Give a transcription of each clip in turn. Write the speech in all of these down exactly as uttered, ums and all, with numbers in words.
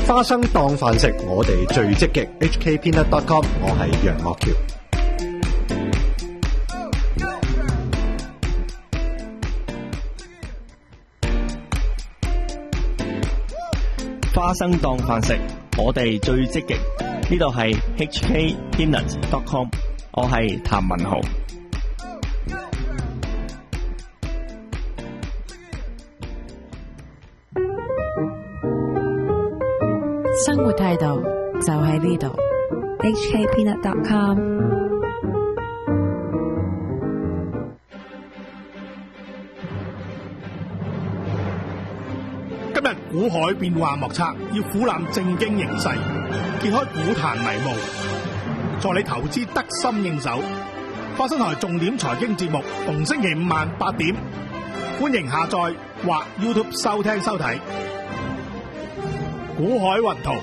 花生當飯食，我哋最積極。H K Peanut dot com， 我係楊岳橋。 花生當飯食，我哋最積極。呢度係 H K Peanut dot com， 我係譚文豪。 生活態度就喺呢度 ，H K Peanut dot com。 今日股海變幻莫測，要俯瞰正經形勢，揭開股壇迷霧，助你投資得心應手。花生台重點財經節目，逢星期五晚八點，歡迎下載或 YouTube 收聽收睇。股海雲圖，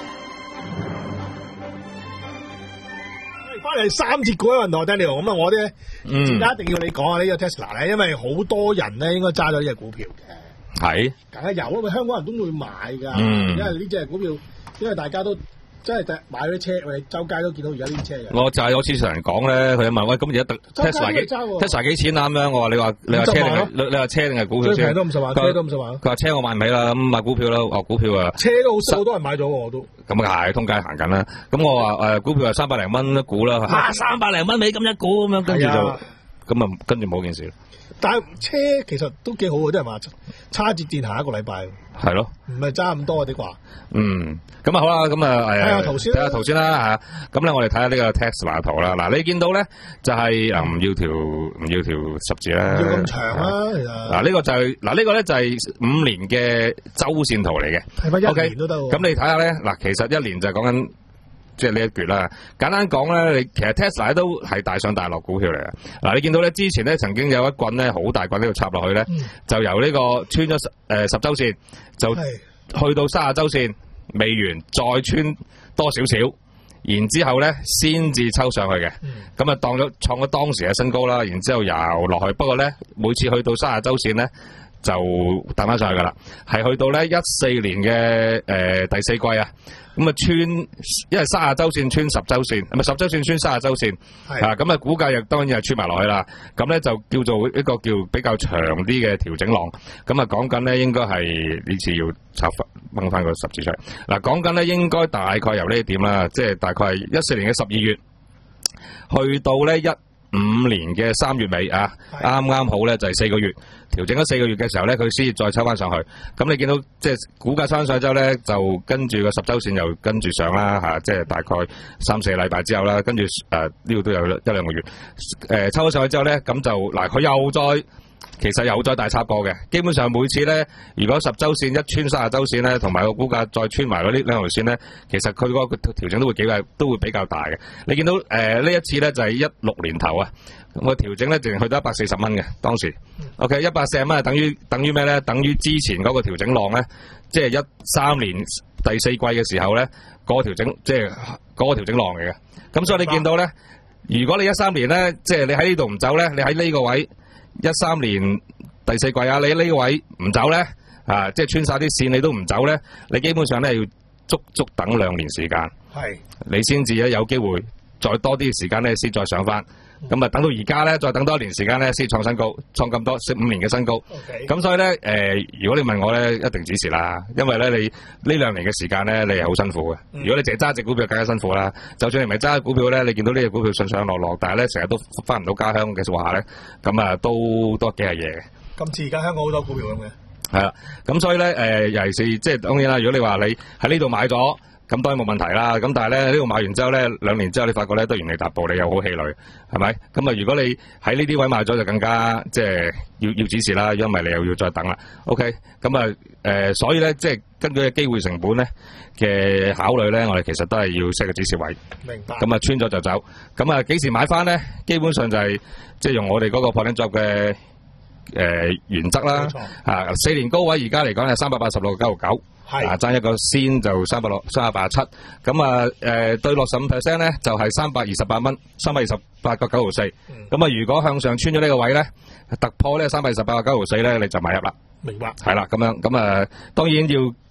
翻嚟三節股海雲圖 Daniel， 咁啊，我咧，嗯，而家一定要你講下呢個 Tesla 咧，因為好多人咧應該揸咗呢隻股票嘅，係，梗係有，因為香港人都會買噶，嗯，因為呢隻股票，因為大家都真係買咗車，我哋周街都見到而家呢啲車嘅。我就係有次同人講咧，佢問喂，咁而家 Tesla 幾 Tesla 幾錢啊？咁樣我話你話你話車定係你你話車定係股票先？最平都五十萬，車都五十萬。佢話車我買唔起啦，咁買股票啦，哦股票啊，車都好少，好多人買咗我都。咁啊係，通街行緊啦。咁我話誒股票係三百零蚊一股啦，嚇三百零蚊美金一股咁樣，跟住就咁啊，跟住冇件事。但係車其實都幾好嘅，啲人話叉節電行一個禮拜。係咯，唔係揸咁多啲啩。嗯，咁啊好啦，咁啊睇下圖先，睇下圖先啦吓。咁咧我哋睇下呢個 Tesla 圖啦。嗱，你見到咧就係誒唔要條唔要條十字啦，要咁長啊。其實嗱呢個就係嗱呢個咧就係五年嘅周線圖嚟嘅。係咪一年都得？咁你睇下咧嗱，其實一年就係講緊。即係呢一橛啦，簡單講咧，你其實 Tesla 都係大上大落股票嚟嘅。嗱，你見到咧之前咧曾經有一棍咧好大棍呢度插落去咧，嗯、就由呢個穿咗誒十周線，就去到三十周線未完，再穿多少少，然之後咧先至抽上去嘅。咁啊、嗯、當咗創咗當時嘅新高啦，然之後游落去。不過咧每次去到三十周線咧就彈翻上去噶啦，係去到咧一四年嘅誒、呃、第四季啊。咁啊穿，因為三十周線穿十周線，唔係十周線穿三十周線，係啊，咁啊股價亦當然係穿埋落去啦。咁咧就叫做一個叫比較長啲嘅調整浪。咁啊講緊咧應該係呢次要插翻掹翻個十字出嚟。嗱講緊咧應該大概由呢一點啦，即係大概係一四年嘅十二月，去到咧一五年嘅三月尾啊，啱啱好咧就係四個月調整咗四個月嘅時候咧，佢先至再抽翻上去。咁你見到即係股價抽翻上去之後咧，就跟住個十周線又跟住上啦嚇，即係大概三四個禮拜之後啦，跟住誒呢度都有一兩個月誒抽咗上去之後咧，咁就嗱佢又再其實又再大插過嘅。基本上每次咧，如果十周線一穿三十周線咧，同埋個股價再穿埋嗰啲兩條線咧，其實佢嗰個調整都會幾大，都會比較大嘅。你見到誒呢、呃、一次咧就係一六年頭啊，個調整咧淨係去到一百四十蚊嘅當時。OK， 一百四十蚊係等於等於咩咧？等於之前嗰個調整浪咧，即係一三年第四季嘅時候咧，嗰、那個調整即係嗰個調整浪嚟嘅。咁所以你見到咧，如果你一三年咧，即係你喺呢度唔走咧，你喺呢個位。一三年第四季啊，你呢個位唔走咧，啊，即係穿晒啲線你都唔走咧，你基本上咧要足足等兩年時間，係你先至咧有機會再多啲時間咧先再上翻，咁啊、嗯、等到而家咧再等多一年時間咧先創新高，創咁多五年嘅新高，咁 Okay. 所以咧誒、呃，如果你問我咧，一定指示啦，因為咧你呢兩年嘅時間咧你係好辛苦嘅，嗯、如果你淨係揸隻股票更加辛苦啦，就算你唔係揸股票咧，你見到呢隻股票上上落落，但係咧成日都翻唔到家鄉嘅話咧，咁啊都都幾係嘢嘅。今次而家香港好多股票咁嘅，係啦，咁所以咧誒、呃，尤其是即係當然啦，如果你話你喺呢度買咗。咁當然冇問題啦，咁但係咧呢度買完之後咧，兩年之後你發覺咧都原地踏步，你又好氣餒，係咪？咁啊，如果你喺呢啲位買咗，就更加即係要要指示啦，因為你又要再等啦。OK，咁啊誒，所以咧即係根據嘅機會成本咧嘅考慮咧，我哋其實都係要 set 個指示位。明白。咁啊穿咗就走，咁啊幾時買翻咧？基本上就係即係用我哋嗰個 point and drop 嘅誒原則啦。冇錯。啊，四年高位而家嚟講係三百八十六個九毫九。係啊，爭一個先就三百六三百八十七，咁啊誒對六十五 percent 咧就係三百二十八蚊，三百二十八個九毫四。咁啊，如果向上穿咗呢個位咧，突破咧三百二十八個九毫四咧，你就買入啦。明白。係啦，咁樣咁啊，當然要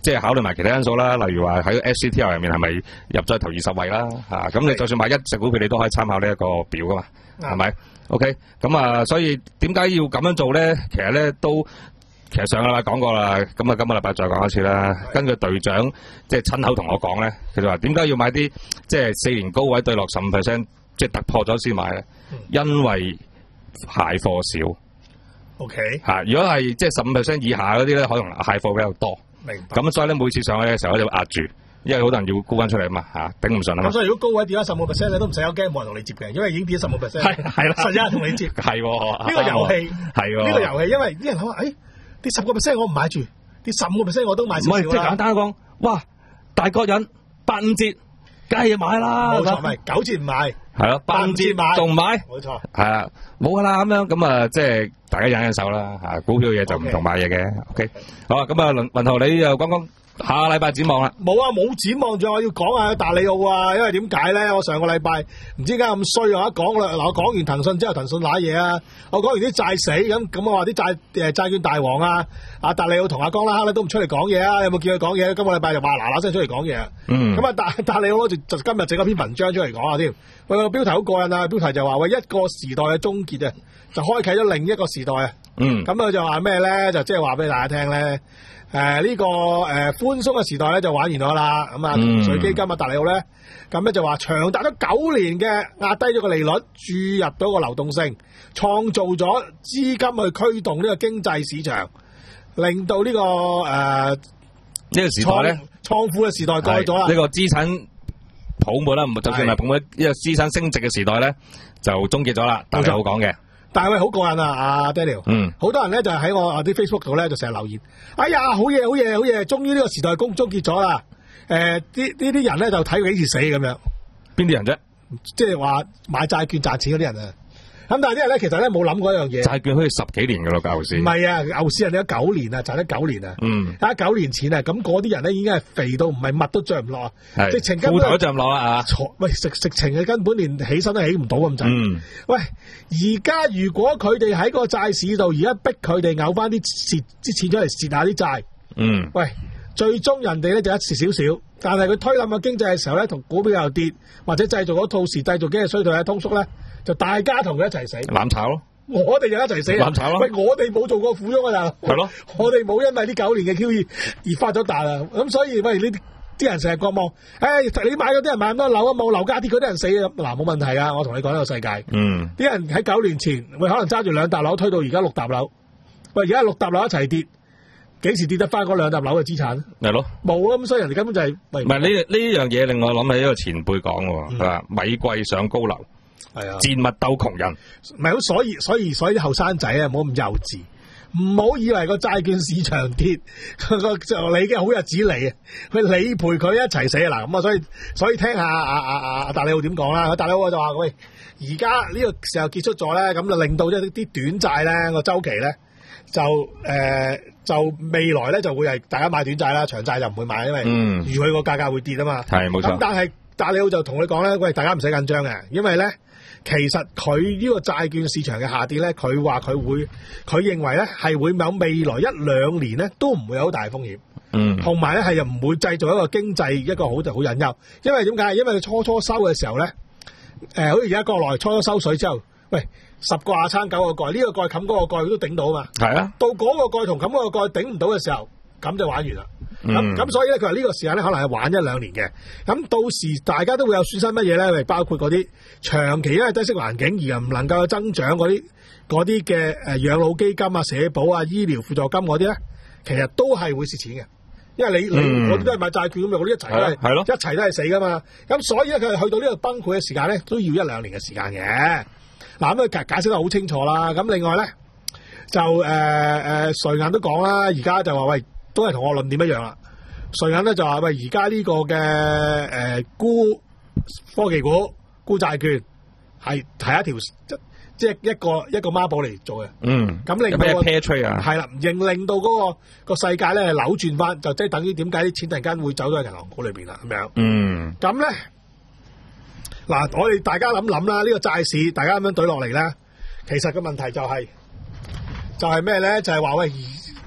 即係考慮埋其他因素啦，例如話喺 S C T L 入面係咪入咗頭二十位啦？嚇，咁你就算買一隻股票，你都可以參考呢一個表噶嘛，係咪 ？OK， 咁啊，所以點解要咁樣做咧？其實咧都其實上個禮拜講過啦，咁啊今個禮拜再講一次啦。根據隊長即係親口同我講咧，佢就話點解要買啲即係四年高位對落十五 percent， 即係突破咗先買咧？因為蟹貨少。OK， 嚇，如果係即係十五 percent 以下嗰啲咧，可能蟹貨比較多。明白。咁所以咧，每次上去嘅時候咧就壓住，因為好多人要沽翻出嚟啊嘛，嚇，頂唔順啊嘛。咁所以如果高位跌咗十五 percent，你都唔使有驚，冇人同你接嘅，因為已經跌咗十五 percent。係係啦，實有人同你接。係喎，呢個遊戲係喎，呢個遊戲，因為啲人諗話，誒跌十個 percent 我唔買住，跌十五個 percent 我都買少少啦。唔係，即係簡單講，哇！大國人八五折，梗係要買啦。冇錯，唔係九折唔買。係咯，八五折買仲唔買？冇錯。係啊，冇噶啦，咁樣咁啊，即係大家忍忍手啦嚇。股票嘢就唔同買嘢嘅。OK， 好啊，咁啊，雲雲豪你又講講下個禮拜展望啦。冇啊，冇展望咗，我要講下達里奧啊，因為點解咧？我上個禮拜唔知點解咁衰啊！一講啦，嗱我講完騰訊之後，騰訊瀨嘢啊，我講完啲債死咁，咁我話啲債誒債券大王啊，阿達里奧同阿江拉克咧都唔出嚟講嘢啊！有冇見佢講嘢？今個禮拜就話嗱嗱聲出嚟講嘢。嗯。咁啊，達達里奧就就今日整咗篇文章出嚟講下添。喂，個標題好過癮啊！標題就話喂一個時代嘅終結啊，就開啟咗另一個時代啊。嗯。咁佢就話咩咧？就即係話俾大家聽咧。誒、呃，呢、這個誒寬鬆嘅時代咧就玩完咗啦，咁啊，同水基金啊，達里奧咧，咁咧就話長達咗九年嘅壓低咗個利率，注入到個流動性，創造咗資金去驅動呢個經濟市場，令到、這個呃、呢個誒呢個時代咧，創富嘅時代過咗啦。呢、這個資產泡沫啦，唔就算係泡沫，呢個資產升值嘅時代咧就終結咗啦。達里奧講嘅。但係喂，好過癮啊！阿 Daniel，嗯，好多人咧就喺我啲 Facebook 度咧就成日留言，哎呀，好嘢，好嘢，好嘢，終於呢個時代公終結咗啦！誒、呃，啲呢啲人咧就睇佢幾時死咁樣。邊啲人啫？即係話買債券賺錢嗰啲人啊！咁但係啲人咧其實咧冇諗過一樣嘢。債券好似十幾年㗎咯，牛市。唔係啊，牛市人哋有九年啊，賺咗九年啊。嗯。啊，九年前啊，咁嗰啲人咧已經係肥到唔係乜都著唔落啊，直情根本褲頭都著唔落啦啊！喂，食食情嘅根本連起身都起唔到咁滯。嗯。喂，而家如果佢哋喺個債市度，而家逼佢哋嘔翻啲蝕啲錢出嚟蝕下啲債。嗯。喂，最終人哋咧就一蝕少少，但係佢推冧個經濟嘅時候咧，同股票又跌，或者製造嗰套時製造經濟衰退嘅通縮咧。就大家同佢一齊死，攬炒咯！我哋就一齊死，攬炒咯！喂，我哋冇做過苦翁啊，係咯，我哋冇因為呢九年嘅 Q E 而發咗達啊！咁所以喂，呢啲啲人成日國望，誒、哎，你買嗰啲人買咁多樓啊，冇樓價跌嗰啲人死啊！嗱，冇問題啊！我同你講呢個世界，嗯，啲人喺九年前，喂，可能揸住兩笪樓推到而家六笪樓，喂，而家六笪樓一齊跌，幾時跌得翻嗰兩笪樓嘅資產？係咯，冇啊！咁所以人哋根本就係、是，唔係呢呢樣嘢令我諗起一個前輩講嘅，係嘛、嗯？米貴上高樓。係啊，賤物鬥窮人，唔係咁，所以所以所以啲後生仔啊，唔好咁幼稚，唔好以為個債券市場跌，個就你嘅好日子嚟啊，佢你陪佢一齊死啊嗱，咁啊，所以所以聽下阿阿阿阿達里奧點講啦，達里奧就話喂，而家呢個時候結束咗咧，咁就令到一啲啲短債咧個周期咧就誒、呃、就未來咧就會係大家買短債啦，長債就唔會買，因為預佢個價格會跌啊嘛，係冇錯。咁但係達里奧就同你講咧，喂，大家唔使緊張嘅，因為咧。其實佢呢個債券市場嘅下跌咧，佢話佢會，佢認為咧係會有未來一兩年咧都唔會有好大風險，嗯，同埋咧係又唔會製造一個經濟一個好就好隱憂，因為點解？因為佢初初收嘅時候咧，誒、呃，好似而家國內初初收水之後，喂，十個瓦撐九個蓋，呢、這個蓋冚嗰個蓋都頂到啊嘛，係啊，到嗰個蓋同冚嗰個蓋頂唔到嘅時候，咁就玩完啦。咁、嗯、咁所以咧，佢話呢個時間咧，可能係玩一兩年嘅。咁到時大家都會有損失乜嘢咧？包括嗰啲長期因為低息環境而又唔能夠增長嗰啲嗰啲嘅誒養老基金啊、社保啊、醫療輔助金嗰啲咧，其實都係會蝕錢嘅。因為你你嗰啲都係買債券咁，嗰啲一齊都係係咯，一齊都係死噶嘛。咁所以咧，佢去到呢個崩潰嘅時間咧，都要一兩年嘅時間嘅。嗱，咁佢解解釋得好清楚啦。咁另外咧，就誒誒瑞銀都講啦，而家就話喂。都係同我論點一樣啦。瑞銀咧就話喂，而家呢個嘅誒沽科技股、沽債券係係一條即即係一個一個孖寶嚟做嘅。嗯，咁令到 pair trade 啊，係啦，令令到嗰個個世界咧扭轉翻，就即係等於點解啲錢突然間會走咗去銀行股裏邊啦咁樣。嗯，咁咧嗱，我哋大家諗諗啦，呢個債市大家咁樣懟落嚟咧，其實個問題就係就係咩咧？就係話喂。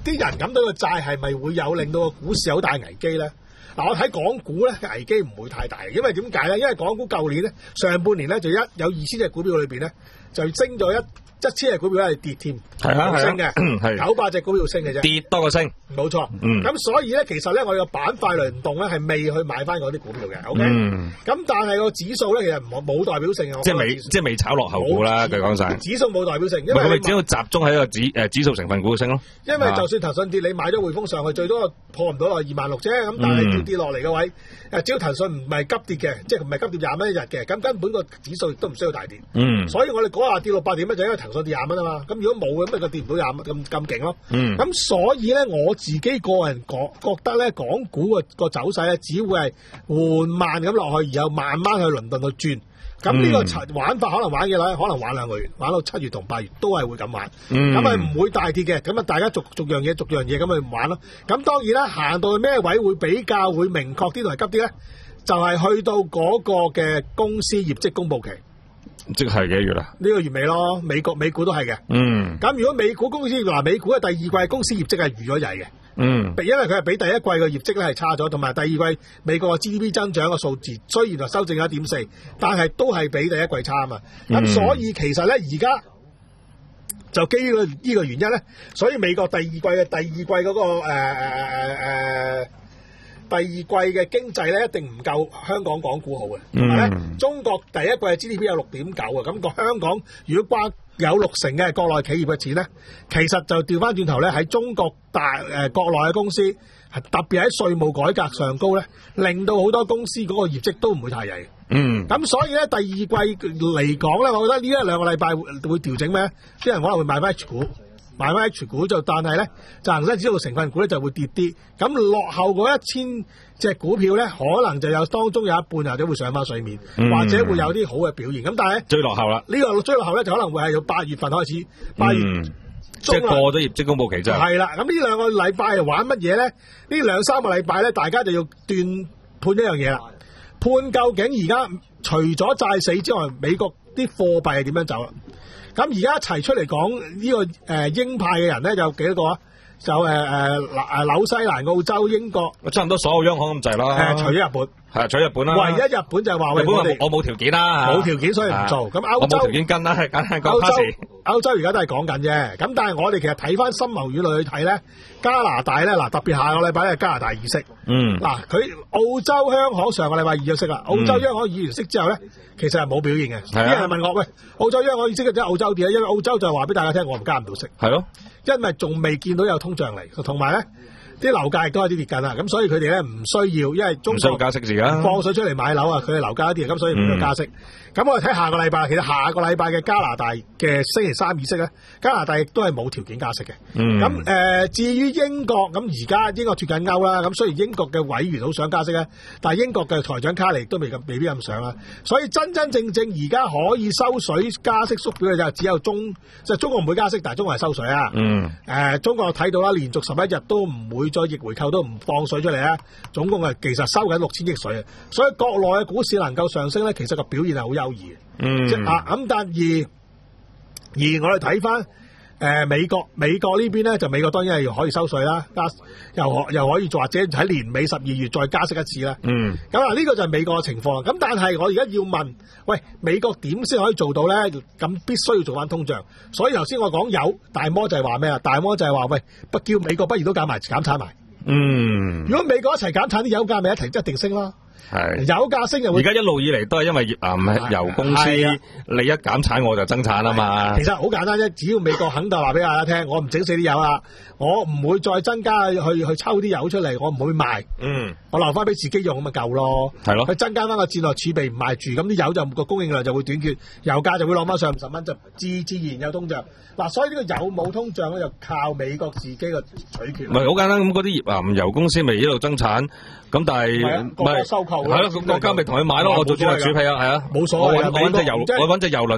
啲人感到個債係咪會有令到個股市有大危機咧？嗱，我睇港股咧危機唔會太大，因為點解咧？因為港股舊年咧上半年咧就一有二千隻股票裏邊咧就升咗一一千隻股票係跌添， 係啊， 升嘅，九百隻股票升嘅啫，跌多過升， 冇錯。 嗯， 咁所以咧，其實咧我哋個板塊輪動咧係未去買翻嗰啲股票嘅 ，OK。 嗯。咁但係個指數咧其實冇冇代表性啊， 即係未即係未炒落後股啦，佢講晒。 指數冇代表性，因為佢只要集中喺一個指誒指數成分股升咯。 因為就算騰訊跌，你買咗匯豐上去，最多破唔到落二萬六啫。咁但係要跌落嚟嘅位，誒只要騰訊唔係急跌嘅，即係唔係急跌廿蚊一日嘅，咁根本個指數亦都唔需要大跌。嗯。所以我哋嗰下跌六百點咧，就因為騰訊跌廿蚊啊嘛。咁如果冇咁咪佢跌唔到廿蚊咁咁勁咯。嗯。咁所以咧，我自己個人講覺得咧，港股個個走勢咧，只會係緩慢咁落去，然後慢慢去倫敦度轉。咁呢個玩法可能玩嘅咧，可能玩兩個月，玩到七月同八月都係會咁玩。咁係唔會大跌嘅。咁啊，大家逐逐樣嘢，逐樣嘢咁去玩咯。咁當然啦，行到去咩位會比較會明確啲同埋急啲咧，就係、是、去到嗰個嘅公司業績公佈期。 即係幾月啦？ 呢個月尾咯，美國美股都係嘅。嗯。咁如果美股公司嗱，美股嘅第二季公司業績係預咗曳嘅。嗯。因為佢係比第一季嘅業績咧係差咗，同埋第二季美國嘅 G D P 增長嘅數字雖然就修正咗一點四，但係都係比第一季差啊嘛。咁、嗯、所以其實咧而家就基於呢個原因咧，所以美國第二季嘅第二季嗰、那個誒誒誒誒。第二季嘅經濟咧一定唔夠香港港股好嘅，係咪咧？中國第一季嘅 G D P 有六點九啊，咁個香港如果關有六成嘅國內企業嘅錢咧，其實就調翻轉頭咧喺中國大誒、呃、國內嘅公司，特別喺稅務改革上高咧，令到好多公司嗰個業績都唔會太曳。嗯，咁所以咧第二季嚟講咧，我覺得呢一兩個禮拜會會調整咩？啲人可能會買翻 H 股。買翻 H 股就，但係咧就恒生指數成分股咧就會跌啲，咁落後嗰一千隻股票咧，可能就有當中有一半或者會上翻水面，嗯、或者會有啲好嘅表現。咁但係最落後啦， 呢個最落後咧就可能會係到八月份開始，八月、嗯、 即係過咗業績公佈期之後。係啦，咁呢兩個禮拜係玩乜嘢咧？呢兩三個禮拜咧，大家就要斷判一樣嘢啦，判究竟而家除咗債死之外，美國啲貨幣係點樣走啦？咁而家一齊出嚟講呢個誒、呃、鷹派嘅人咧，有幾多個啊？就誒誒誒紐西蘭、澳洲、英國， 差唔多所有央行咁滯啦。誒， 除咗日本， 係啊，除咗日本啦。 唯一日本就係話， 日本我冇條件啦， 冇條件所以唔做。咁歐洲我冇條件跟啦，簡單講。 歐洲歐洲而家都係講緊啫。咁但係我哋其實睇翻深謀遠慮去睇咧，加拿大咧嗱，特別下個禮拜咧加拿大議息。嗯。嗱，佢澳洲央行上個禮拜議咗息啦。澳洲央行議完息之後咧，其實係冇表現嘅。啲人問我喂，澳洲央行議息嘅即係澳洲點啊？因為澳洲就話俾大家聽，我唔加唔到息。係咯。因為仲未見到有通脹嚟，同埋咧啲樓價亦都有啲跌緊啦，咁所以佢哋咧唔需要，因為中國加息時間放水出嚟買樓啊，佢哋樓價一啲，咁所以唔需要加息。咁、嗯、我哋睇下個禮拜，其實下個禮拜嘅加拿大嘅星期三議息咧，加拿大亦都係冇條件加息嘅。咁、嗯、誒、呃，至於英國，咁而家英國脫緊歐啦，咁雖然英國嘅委員好想加息咧，但係英國嘅財長卡尼都未咁未必咁想啦。所以真真正正而家可以收水加息縮表嘅就只有中，即係中國唔會加息，但係中國係收水啊。嗯。誒、呃，中國睇到啦，連續十一日都唔會再逆回購，都唔放水出嚟啊！總共係其實收緊六千億水啊！所以國內嘅股市能夠上升咧，其實個表現係好優異嘅。嗯。即啊，咁但而而我哋睇翻誒美國，美國呢邊咧就美國當然係可以收水啦，加又可又可以或者喺年尾十二月再加息一次啦。嗯。咁啊，呢個就係美國嘅情況。咁但係我而家要問，喂，美國點先可以做到咧？咁必須要做翻通脹。所以頭先我講有大摩就係話咩啊？大摩就係話喂，不叫美國不如都減埋減產埋。嗯。如果美國一齊減產，啲油價咪一齊一定升啦。係油價升又會，而家一路以嚟都係因為誒油公司你一減產我就增產啊嘛。其實好簡單啫，只要美國肯就話俾大家聽，我唔整死啲油啦，我唔會再增加去去抽啲油出嚟，我唔會賣。嗯，我留翻俾自己用咁咪夠咯。係咯，佢增加翻個戰略儲備唔賣住，咁啲油就個供應量就會短缺，油價就會落翻上五十蚊，就自自然有通脹。嗱，所以呢個有冇通脹咧，就靠美國自己嘅取決。唔係好簡單，咁嗰啲頁岩油公司咪一路增產，咁但係唔係收購係咯，國家咪同佢買咯，我做戰略儲備啊，係啊，冇所謂。我揾隻油，我揾隻油輪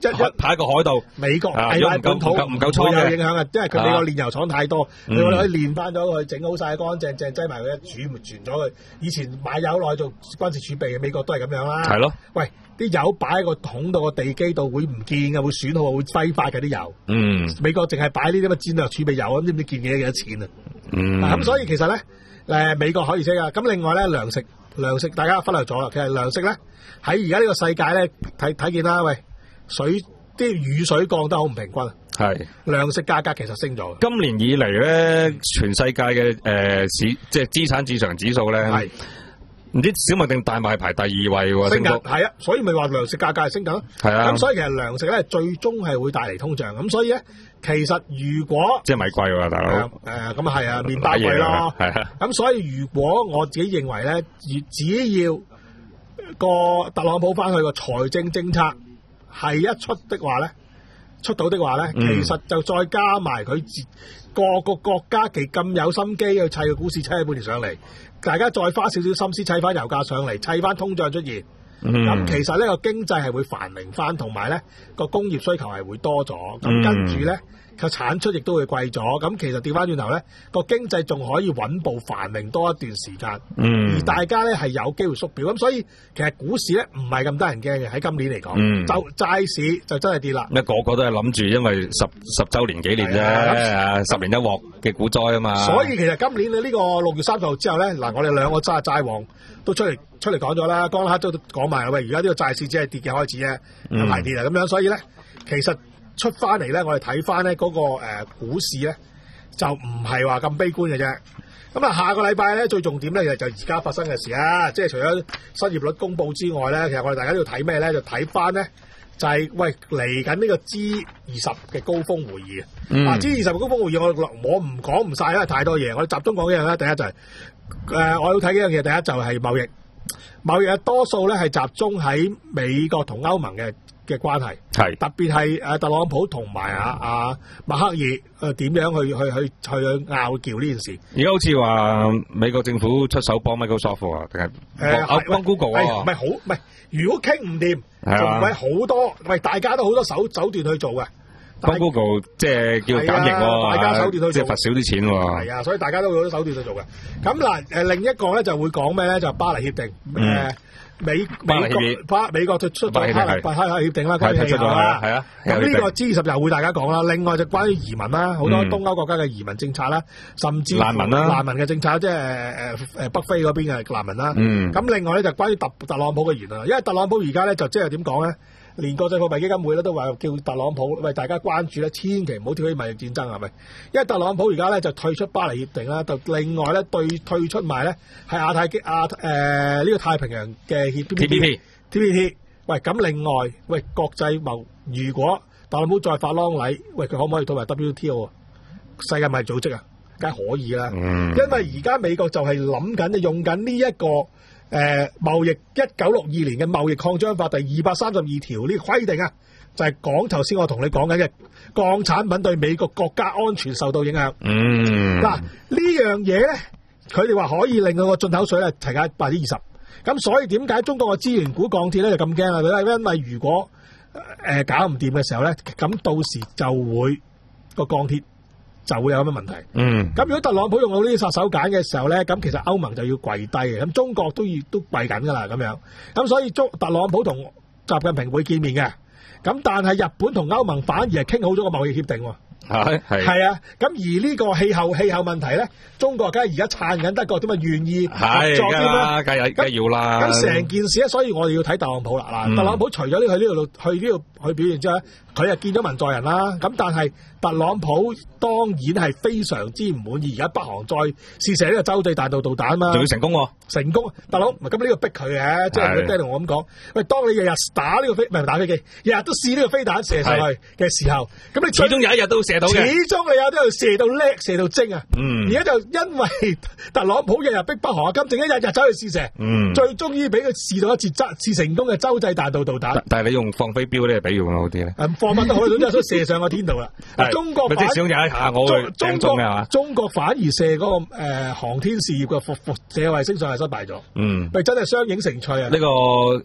一擺喺個海度， 美國係唔夠唔夠唔夠倉嘅有影響啊，因為佢美國煉油廠太多，你我哋可以煉翻咗佢，整好晒乾淨淨，擠埋佢一煮，咪傳咗佢。以前買油落去做軍事儲備嘅，美國都係咁樣啦。 係咯， 喂，啲油擺喺個桶度，個地基度會唔見嘅，會損耗，會揮發嘅啲油。 嗯， 美國淨係擺呢啲咁嘅戰略儲備油，咁知唔知見幾多錢啊？ 嗯， 咁所以其實咧，誒美國可以識噶。咁另外咧，糧食糧食大家忽略咗啦。其實糧食咧喺而家呢個世界咧睇睇見啦，喂，水啲雨水降得好唔平均。 係糧食價格其實升咗。 今年以嚟咧，全世界嘅誒、呃、市即係資產市場指數咧，係唔知小麥定大麥排第二位喎， 升緊係啊，所以咪話糧食價格係升緊咯。 係啊， 咁所以其實糧食咧最終係會帶嚟通脹。咁所以咧，其實如果即係米貴喎，大佬。 誒咁啊係啊，麵包貴咯。係啊。咁所以如果我自己認為咧，只要個特朗普翻去個財政政策係一出的話咧。出到的話咧，其實就再加埋佢各個國家其咁有心機去砌個股市，砌咗半年上嚟，大家再花少少心思砌翻油價上嚟，砌翻通脹出現。咁、嗯、其實呢個經濟係會繁榮翻，同埋咧個工業需求係會多咗。咁、嗯、跟住咧個產出亦都會貴咗。咁其實調翻轉頭咧個經濟仲可以穩步繁榮多一段時間。嗯、而大家咧係有機會縮表。咁所以其實股市咧唔係咁得人驚嘅，喺今年嚟講，嗯、就債市就真係跌啦。 咩個個都係諗住，因為十十週年紀念啫，啊、十年一鑊嘅股災啊嘛。 所以其實今年呢個六月三十號之後咧，嗱我哋兩個債債王都出嚟出嚟講咗啦，江克都講埋啦，喂，而家呢個債市只係跌嘅開始啫，有排跌啊咁樣。所以咧，其實出翻嚟咧，我哋睇翻咧嗰個誒、呃、股市咧，就唔係話咁悲觀嘅啫。咁啊，下個禮拜咧最重點咧就而家發生嘅事啦，即係除咗失業率公佈之外咧，其實我哋大家都要睇咩咧？就睇翻咧就係、是、喂嚟緊呢個 G 二十嘅高峰會議啊！啊 G 二十嘅高峰會議我我唔講唔晒，因為太多嘢，我哋集中講幾樣啦。第一就係、是、誒、呃，我要睇幾樣嘢。第一就係貿易，貿易嘅多數咧係集中喺美國同歐盟嘅嘅關係，係特別係誒特朗普同埋啊啊默克爾誒點樣去去去去拗撬呢件事。 而家好似話美國政府出手幫 Microsoft 啊，定係幫幫 Google 啊？ 唔係好唔係，如果傾唔掂，就唔係好多，喂大家都好多手手段去做嘅。 幫 Google 即係叫減刑喎， 大家手段去做， 即係罰少啲錢喎。 係啊，所以大家都好多手段去做嘅。咁嗱誒，另一個咧就會講咩咧？就巴黎協定誒。嗯美美國巴美國就出咗巴黎巴黎協定啦，關於氣候啦，係啊。咁呢個 G 二十又會大家講啦。另外就關於移民啦，好多東歐國家嘅移民政策啦，甚至難民啦， 難民嘅政策，即係誒誒北非嗰邊嘅難民啦。咁另外咧就關於特特朗普嘅言論，因為特朗普而家咧就即係點講咧？連國際貨幣基金會咧都話叫特朗普為大家關注咧，千祈唔好挑起貿易戰爭係咪？因為特朗普而家咧就退出巴黎協定啦，就另外咧對退出埋咧係亞太亞誒呢個太平洋嘅協 T P P T P P。喂，咁另外喂國際貿，如果特朗普再發啷禮，喂佢可唔可以退埋 W T O 啊？世界貿易組織啊，梗係可以啦。嗯、因為而家美國就係諗緊用緊呢一個。誒、呃、貿易一九六二年嘅貿易擴張法第二百三十二條呢個規定啊，就係講頭先我同你講緊嘅鋼產品對美國國家安全受到影響。嗯，嗱呢樣嘢咧，佢哋話可以令到個進口稅咧提價百分之二十。咁所以點解中國嘅資源股鋼鐵咧就咁驚啊？佢係因為如果誒、呃、搞唔掂嘅時候咧，咁到時就會個鋼鐵。就會有咁嘅問題。嗯，咁如果特朗普用到呢啲殺手鐧嘅時候咧，咁其實歐盟就要跪低嘅，咁中國都要都跪緊噶啦咁樣。咁所以中特朗普同習近平會見面嘅，咁但係日本同歐盟反而係傾好咗個貿易協定喎。係係係啊，咁而呢個氣候氣候問題咧，中國梗係而家撐緊德國，點解願意合作添啦？梗係梗係要啦。咁成件事咧，所以我哋要睇特朗普啦。嗱、嗯，特朗普除咗呢去呢度去呢度去表現之外，佢又見咗文在寅啦。咁但係特朗普當然係非常之唔滿意，而家北韓再試射呢個洲際彈道導彈嘛，仲要成功喎、啊，成功。特朗普咁呢個逼佢嘅，即係佢爹同我咁講。喂，當你日日打呢個飛唔係打飛機，日日都試呢個飛彈射上去嘅時候，咁你始終有一日都射到嘅。始終你有都要射到叻，射到精啊！嗯，而家就因為特朗普日日逼北韓，金正恩日日走去試射，嗯，最終於俾佢試到一次質試成功嘅洲際彈道導彈。但係你用放飛鏢咧，比用好啲咧。誒，放乜都好，總之都射上個天度啦。中國反即係想有一下我會中中嘅中國反而射嗰個誒航天事業嘅輻輻射衛星上係失敗咗。嗯，咪真係雙影成趣啊！ 呢個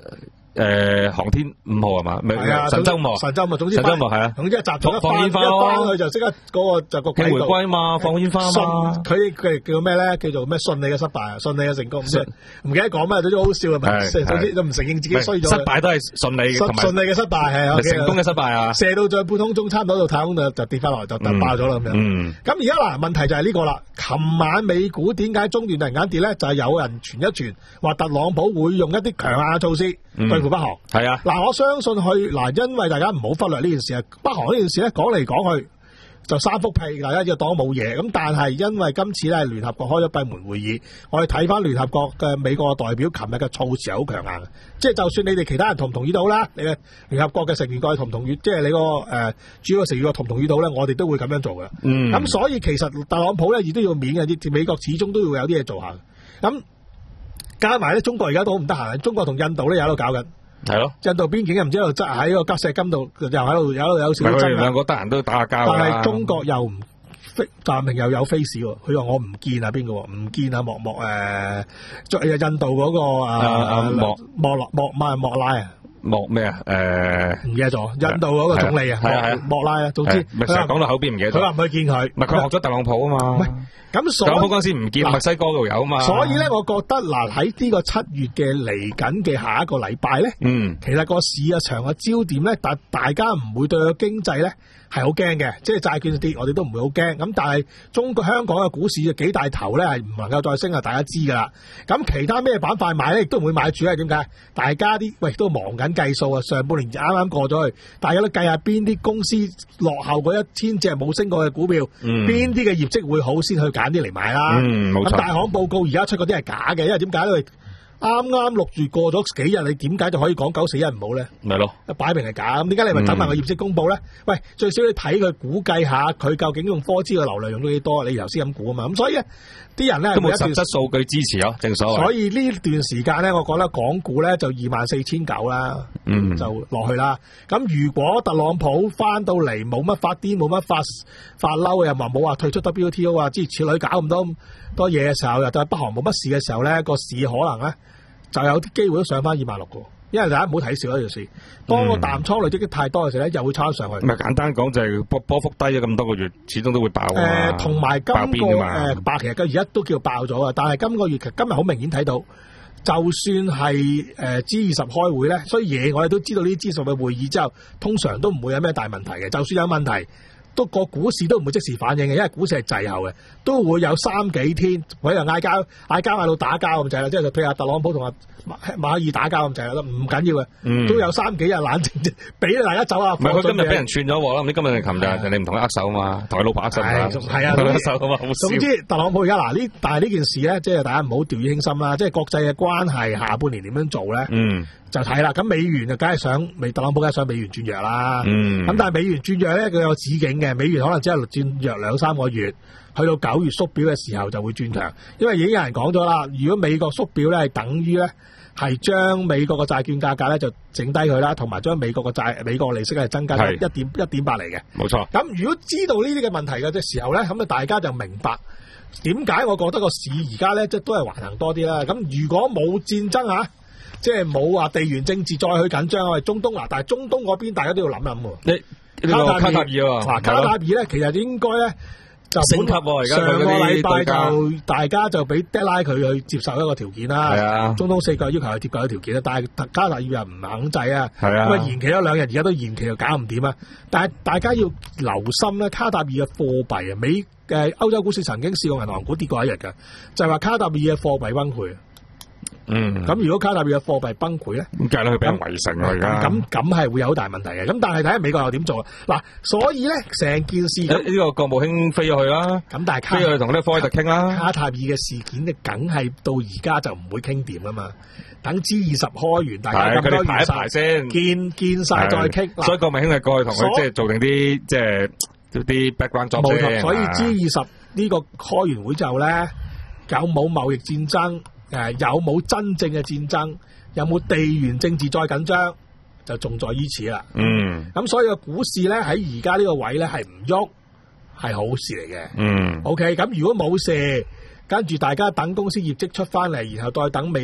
誒航天五號係嘛？ 係啊， 神舟五號， 神舟五號，總之神舟五號係啊， 總之一集咗放煙花一翻去就即刻嗰個就個慶回歸嘛，放煙花嘛。 佢佢叫咩咧？叫做咩？順利嘅失敗，順利嘅成功。唔記得講咩，總之好笑係咪？總之都唔承認自己衰咗。 失敗都係順利嘅， 順利嘅失敗係啊， 成功嘅失敗啊。 射到在半空中，差唔多到太空就就跌翻落嚟，就突爆咗啦咁樣。嗯。咁而家嗱，問題就係呢個啦。琴晚美股點解中段突然間跌咧？就係有人傳一傳話特朗普會用一啲強硬嘅措施對付北韓。係啊。嗱，我相信佢嗱，因為大家唔好忽略呢件事啊。北韓呢件事咧，講嚟講去就三幅屁，大家要當冇嘢。咁但係因為今次咧聯合國開咗閉門會議，我哋睇翻聯合國嘅美國嘅代表琴日嘅措辭係好強硬嘅，即係就算你哋其他人同唔同意到啦，你嘅聯合國嘅成員國同唔同意，即係你個誒、呃、主要嘅成員國同唔同意到咧，我哋都會咁樣做嘅。嗯，咁所以其實特朗普咧亦都要面嘅，啲美國始終都要有啲嘢做下。咁加埋咧，中國而家都好唔得閒，中國同印度咧又喺度搞緊。係咯，印度邊境又唔知喺度喺個吉石金度，又喺度有有少少爭。 兩個得閒都打下交。 但係中國又唔習明又有 face 喎，佢話我唔見啊邊個，唔見啊莫莫誒，印度嗰個啊莫莫莫莫莫拉啊。莫咩啊？誒，唔記得咗，印度嗰個總理啊，莫拉啊，總之咪成日講到口邊唔記得咗。 佢話唔去見佢， 唔係佢學咗特朗普啊嘛。 咁特朗普嗰陣時唔見墨西哥度有啊嘛。 所以咧，我覺得嗱喺呢個七月嘅嚟緊嘅下一個禮拜咧，嗯，其實個市場嘅焦點咧，大大家唔會對個經濟咧係好驚嘅，即係債券跌，我哋都唔會好驚。咁但係中國香港嘅股市幾大頭咧係唔能夠再升啊，大家知噶啦。咁其他咩板塊買咧，亦都唔會買住啊？點解？大家啲喂都忙緊計數啊！上半年啱啱過咗去，大家都計下邊啲公司落後嗰一千隻冇升過嘅股票，邊啲嘅業績會好先去揀啲嚟買啦。嗯，冇錯。咁大行報告而家出嗰啲係假嘅，因為點解咧？啱啱六月過咗幾日，你點解就可以講九四一唔好咧？咪咯，擺明係假。咁點解你咪等埋個業績公佈咧？喂，最少你睇佢估計下，佢究竟用科資嘅流量用咗幾多？你頭先咁估啊嘛。咁所以咧，啲人咧都冇實質數據支持咯，正所謂。 所以呢段時間咧，我覺得港股咧就二萬四千九啦，嗯，就落去啦。咁如果特朗普翻到嚟冇乜發癲，冇乜發發嬲，又話冇話退出 W T O 啊，諸如此類搞咁多多嘢嘅時候，又對北韓冇乜事嘅時候咧，個市可能咧。就有啲機會都上翻二萬六個，因為大家唔好睇少呢條市。當個淡倉累積得太多嘅時候咧，又會抄上去。 咪、嗯、簡單講就係波波幅低咗咁多個月，始終都會爆啊。誒、呃， 同埋今個誒爆、呃、其實而家都叫爆咗啊！但係今個月其實今日好明顯睇到，就算係誒 G 二十開會咧，所以嘢我哋都知道呢啲 G 二十嘅會議之後，通常都唔會有咩大問題嘅。就算有問題，都個股市都唔會即時反應嘅，因為股市係滯後嘅，都會有三幾天，或者嗌交、嗌交嗌到打交咁滯啦，即係譬如阿特朗普同阿馬克爾打交咁滯啦，唔緊要嘅，嗯、都有三幾日冷靜，俾大家走下。唔係佢今日俾人串咗喎啦，唔知今日定琴日，人哋唔同佢握手啊嘛，同佢老婆握手啊， 係啊，握手啊嘛，好笑。總之特朗普而家嗱呢，但係呢件事咧，即係大家唔好掉以輕心啦，即係國際嘅關係下半年點樣做咧？嗯。就睇啦，咁美元就梗係想美特朗普梗係想美元轉弱啦。嗯。咁但係美元轉弱咧，佢有止境嘅，美元可能只係轉弱兩三個月，去到九月縮表嘅時候就會轉強，因為已經有人講咗啦，如果美國縮表咧係等於咧係將美國嘅債券價格咧就整低佢啦，同埋將美國嘅債美國利息係增加一點一點八嚟嘅。冇錯。咁如果知道呢啲嘅問題嘅時候咧，咁啊大家就明白點解我覺得個市而家咧即係都係橫行多啲啦。咁如果冇戰爭啊？即係冇話地緣政治再去緊張啊！中東嗱，但係中東嗰邊大家都要諗諗喎。你卡塔爾啊，嗱卡塔爾咧，其實應該咧就升級喎。而家上個禮拜就大家就俾 deadline 佢去接受一個條件啦。係啊，中東四個要求係貼夠啲條件啦，但係卡塔爾又唔肯制啊。係啊，咁啊延期咗兩日，而家都延期又搞唔掂啊！但係大家要留心咧，卡塔爾嘅貨幣啊，美誒歐洲股市曾經試過銀行股跌過一日㗎，就係話卡塔爾嘅貨幣崩潰。嗯，咁如果卡塔爾嘅貨幣崩潰咧，咁梗係佢俾人圍城啦而家，咁咁係會有好大問題嘅。咁但係睇下美國又點做啊？嗱，所以咧成件事呢、呢個國務卿飛咗去啦，咁但係飛去同呢科威特傾啦。卡塔爾嘅事件咧，梗係到而家就唔會傾掂啊嘛。等 G 二十開完，大家咁多排一排先，見見晒再傾。所以國務卿係過去同佢即係做定啲即係啲 background job 先。冇錯，所以 G 二十呢個開完會之後咧，有冇貿易戰爭？誒，有冇真正嘅戰爭？有冇地緣政治再緊張？就重在於此啦。嗯。咁所以個股市咧喺而家呢個位咧係唔喐，係好事嚟嘅。嗯。O K，咁如果冇事，跟住大家等公司業績出翻嚟，然後再等美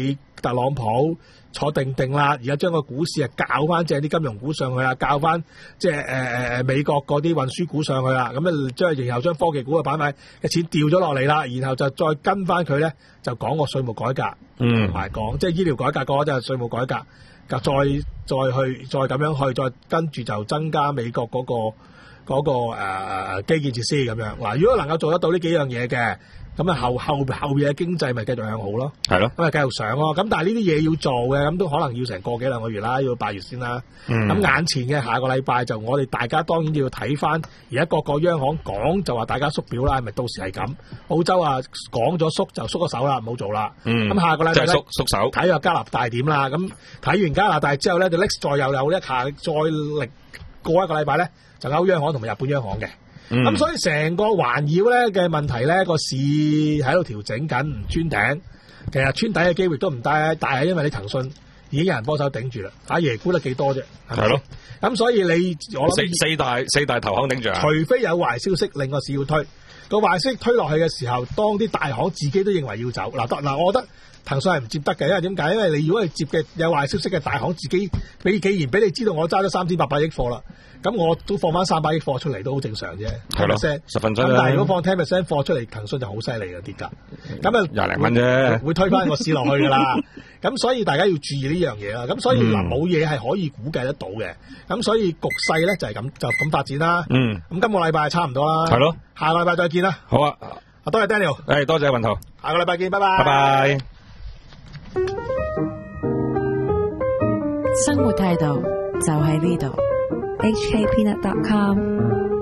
特朗普坐定定啦，而家將個股市啊較翻正啲金融股上去啦，較翻即係誒誒美國嗰啲運輸股上去啦，咁啊將然後將科技股嘅板塊嘅錢調咗落嚟啦，然後就再跟翻佢咧，就講個稅務改革，同埋講即係醫療改革嗰個即係稅務改革，再再去再咁樣去，再跟住就增加美國嗰、嗰個嗰、嗰個誒、呃、基建設施咁樣。嗱，如果能夠做得到呢幾樣嘢嘅。咁啊後後後邊嘅經濟咪繼續向好咯，係咯，咁咪繼續上咯。咁但係呢啲嘢要做嘅，咁都可能要成個幾兩個月啦，要八月先啦。咁、嗯、眼前嘅下個禮拜就我哋大家當然要睇翻，而家各個央行講就話大家縮表啦，係咪到時係咁？澳洲啊講咗縮就縮咗手啦，唔好做啦。咁、嗯、下個禮拜咧縮縮手，睇下加拿大點啦。咁睇完加拿大之後咧，就 next 再又有一下再力過一個禮拜咧，就歐央行同埋日本央行嘅。咁、嗯、所以成個環繞咧嘅問題咧，個市喺度調整緊，唔穿頂。其實穿底嘅機會都唔大，但係因為你騰訊已經有人幫手頂住啦。阿爺沽得幾多啫？係咯。咁所以你我諗四四大四大投行頂住，除非有壞消息令個市要推，個壞消息推落去嘅時候，當啲大行自己都認為要走嗱，得嗱，我覺得騰訊係唔接得嘅，因為點解？因為你如果係接嘅有壞消息嘅大行自己，你既然俾你知道我揸咗三千八百億貨啦。咁我都放翻三百億貨出嚟都好正常啫，係咯，十分鐘。咁但係如果放十 percent 貨出嚟，騰訊就好犀利嘅跌價，咁啊廿零蚊啫，會推翻個市落去噶啦。咁所以大家要注意呢樣嘢啦。咁所以嗱，冇嘢係可以估計得到嘅。咁所以局勢咧就係咁就咁發展啦。嗯。咁今個禮拜差唔多啦。係咯。下個禮拜再見啦。好啊。啊，多謝 Daniel。誒，多謝雲圖。下個禮拜見，拜拜。拜拜。 生活態度就喺呢度。H K Peanut dot com